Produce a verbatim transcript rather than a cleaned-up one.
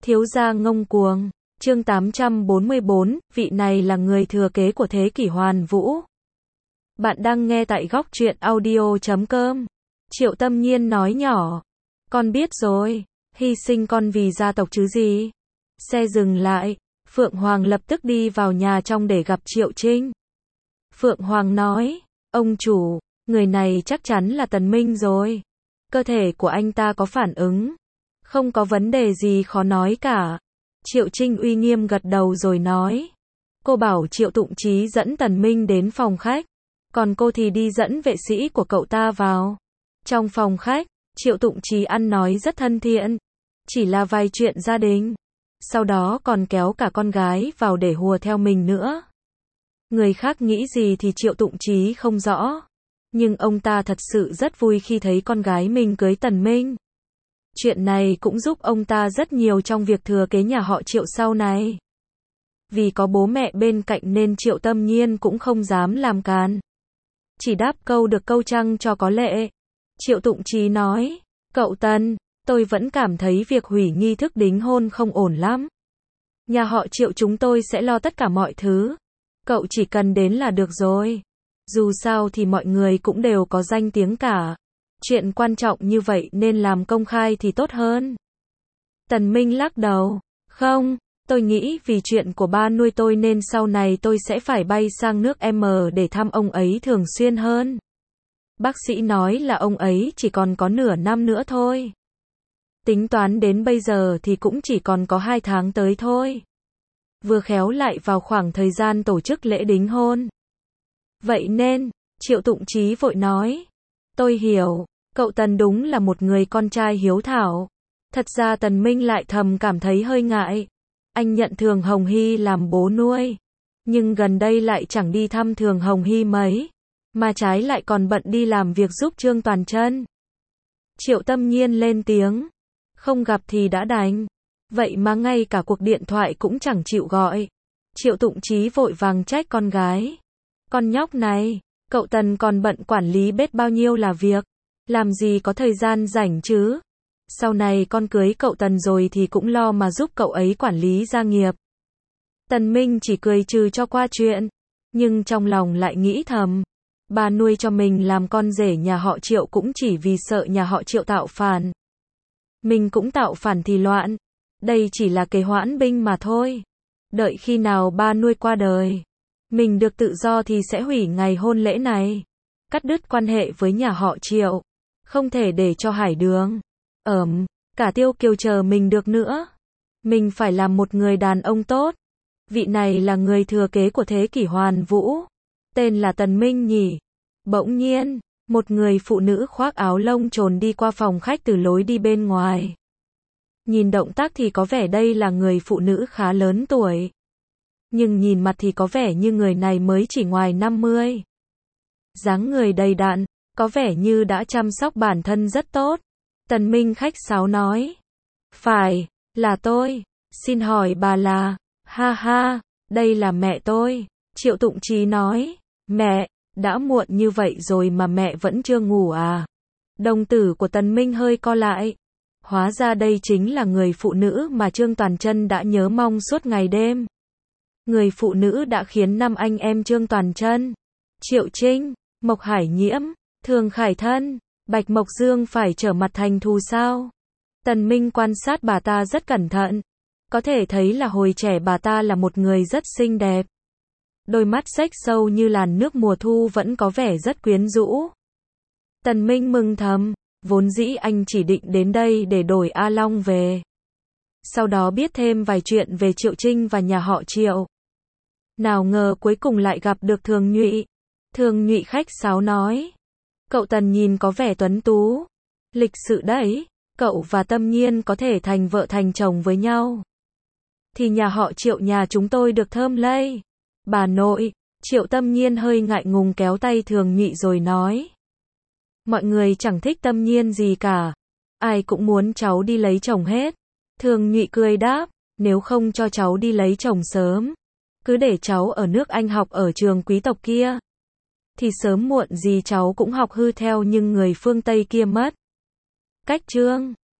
Thiếu gia ngông cuồng. Chương tám trăm bốn mươi bốn, vị này là người thừa kế của thế kỷ Hoàn Vũ. Bạn đang nghe tại góc truyện audio chấm com. Triệu Tâm Nhiên nói nhỏ. Con biết rồi, hy sinh con vì gia tộc chứ gì. Xe dừng lại, Phượng Hoàng lập tức đi vào nhà trong để gặp Triệu Trinh. Phượng Hoàng nói, ông chủ, người này chắc chắn là Tần Minh rồi. Cơ thể của anh ta có phản ứng. Không có vấn đề gì khó nói cả. Triệu Trinh uy nghiêm gật đầu rồi nói. Cô bảo Triệu Tụng Chí dẫn Tần Minh đến phòng khách. Còn cô thì đi dẫn vệ sĩ của cậu ta vào. Trong phòng khách, Triệu Tụng Chí ăn nói rất thân thiện. Chỉ là vài chuyện gia đình. Sau đó còn kéo cả con gái vào để hùa theo mình nữa. Người khác nghĩ gì thì Triệu Tụng Chí không rõ. Nhưng ông ta thật sự rất vui khi thấy con gái mình cưới Tần Minh. Chuyện này cũng giúp ông ta rất nhiều trong việc thừa kế nhà họ Triệu sau này. Vì có bố mẹ bên cạnh nên Triệu Tâm Nhiên cũng không dám làm càn. Chỉ đáp câu được câu trăng cho có lệ. Triệu Tụng Chí nói, cậu Tần, tôi vẫn cảm thấy việc hủy nghi thức đính hôn không ổn lắm. Nhà họ Triệu chúng tôi sẽ lo tất cả mọi thứ. Cậu chỉ cần đến là được rồi. Dù sao thì mọi người cũng đều có danh tiếng cả. Chuyện quan trọng như vậy nên làm công khai thì tốt hơn. Tần Minh lắc đầu. Không, tôi nghĩ vì chuyện của ba nuôi tôi nên sau này tôi sẽ phải bay sang nước M để thăm ông ấy thường xuyên hơn. Bác sĩ nói là ông ấy chỉ còn có nửa năm nữa thôi. Tính toán đến bây giờ thì cũng chỉ còn có hai tháng tới thôi. Vừa khéo lại vào khoảng thời gian tổ chức lễ đính hôn. Vậy nên, Triệu Tụng Chí vội nói. Tôi hiểu, cậu Tần đúng là một người con trai hiếu thảo. Thật ra Tần Minh lại thầm cảm thấy hơi ngại. Anh nhận Thường Hồng Hy làm bố nuôi. Nhưng gần đây lại chẳng đi thăm Thường Hồng Hy mấy. Mà trái lại còn bận đi làm việc giúp Trương Toàn Chân. Triệu Tâm Nhiên lên tiếng. Không gặp thì đã đành. Vậy mà ngay cả cuộc điện thoại cũng chẳng chịu gọi. Triệu Tụng Chí vội vàng trách con gái. Con nhóc này, cậu Tần còn bận quản lý bếp bao nhiêu là việc. Làm gì có thời gian rảnh chứ. Sau này con cưới cậu Tần rồi thì cũng lo mà giúp cậu ấy quản lý gia nghiệp. Tần Minh chỉ cười trừ cho qua chuyện. Nhưng trong lòng lại nghĩ thầm. Bà nuôi cho mình làm con rể nhà họ Triệu cũng chỉ vì sợ nhà họ Triệu tạo phản. Mình cũng tạo phản thì loạn. Đây chỉ là kế hoãn binh mà thôi. Đợi khi nào ba nuôi qua đời. Mình được tự do thì sẽ hủy ngày hôn lễ này. Cắt đứt quan hệ với nhà họ Triệu. Không thể để cho Hải Đường. Ẩm, cả Tiêu Kiều chờ mình được nữa. Mình phải làm một người đàn ông tốt. Vị này là người thừa kế của thế kỷ Hoàn Vũ. Tên là Tần Minh nhỉ. Bỗng nhiên, một người phụ nữ khoác áo lông trồn đi qua phòng khách từ lối đi bên ngoài. Nhìn động tác thì có vẻ đây là người phụ nữ khá lớn tuổi. Nhưng nhìn mặt thì có vẻ như người này mới chỉ ngoài năm mươi. Dáng người đầy đặn, có vẻ như đã chăm sóc bản thân rất tốt. Tần Minh khách sáo nói. Phải, là tôi. Xin hỏi bà là. Ha ha, đây là mẹ tôi. Triệu Tụng Chí nói. Mẹ, đã muộn như vậy rồi mà mẹ vẫn chưa ngủ à? Đồng tử của Tần Minh hơi co lại. Hóa ra đây chính là người phụ nữ mà Trương Toàn Chân đã nhớ mong suốt ngày đêm. Người phụ nữ đã khiến năm anh em Trương Toàn Chân, Triệu Trinh, Mộc Hải Nhiễm, Thường Khải Thân, Bạch Mộc Dương phải trở mặt thành thù sao? Tần Minh quan sát bà ta rất cẩn thận. Có thể thấy là hồi trẻ bà ta là một người rất xinh đẹp. Đôi mắt xếch sâu như làn nước mùa thu vẫn có vẻ rất quyến rũ. Tần Minh mừng thầm, vốn dĩ anh chỉ định đến đây để đổi A Long về. Sau đó biết thêm vài chuyện về Triệu Trinh và nhà họ Triệu. Nào ngờ cuối cùng lại gặp được Thường Nhụy. Thường Nhụy khách sáo nói. Cậu Tần nhìn có vẻ tuấn tú. Lịch sự đấy, cậu và Tâm Nhiên có thể thành vợ thành chồng với nhau. Thì nhà họ Triệu nhà chúng tôi được thơm lây. Bà nội, Triệu Tâm Nhiên hơi ngại ngùng kéo tay Thường Nhụy rồi nói. Mọi người chẳng thích Tâm Nhiên gì cả. Ai cũng muốn cháu đi lấy chồng hết. Thường Nhụy cười đáp, nếu không cho cháu đi lấy chồng sớm. Cứ để cháu ở nước Anh học ở trường quý tộc kia. Thì sớm muộn gì cháu cũng học hư theo nhưng người phương Tây kia mất. Cách chương